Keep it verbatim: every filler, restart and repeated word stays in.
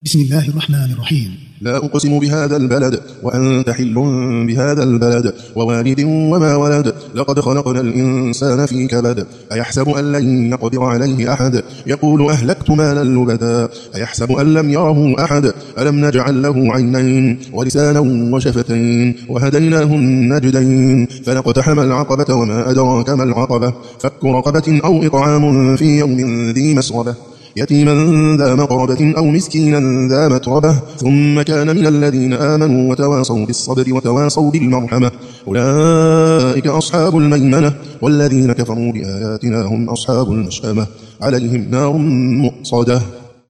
بسم الله الرحمن الرحيم. لا أقسم بهذا البلد وأنت حل بهذا البلد ووالد وما ولد لقد خلقنا الإنسان في كبد أيحسب أن لن يقدر عليه أحد يقول أهلكت مالا لبدا أيحسب أن لم يره أحد ألم نجعل له عينين ولسانا وشفتين وهديناه النجدين فلاقتحم العقبة وما أدراك ما العقبة فك رقبة أو إطعام في يوم ذي مسغبة يتيما ذا مقربة أو مسكينا ذا متربة ثم كان من الذين آمنوا وتواصوا بالصبر وتواصوا بالمرحمة أولئك أصحاب الميمنة والذين كفروا بآياتنا هم أصحاب المشأمة عليهم نار مؤصدة.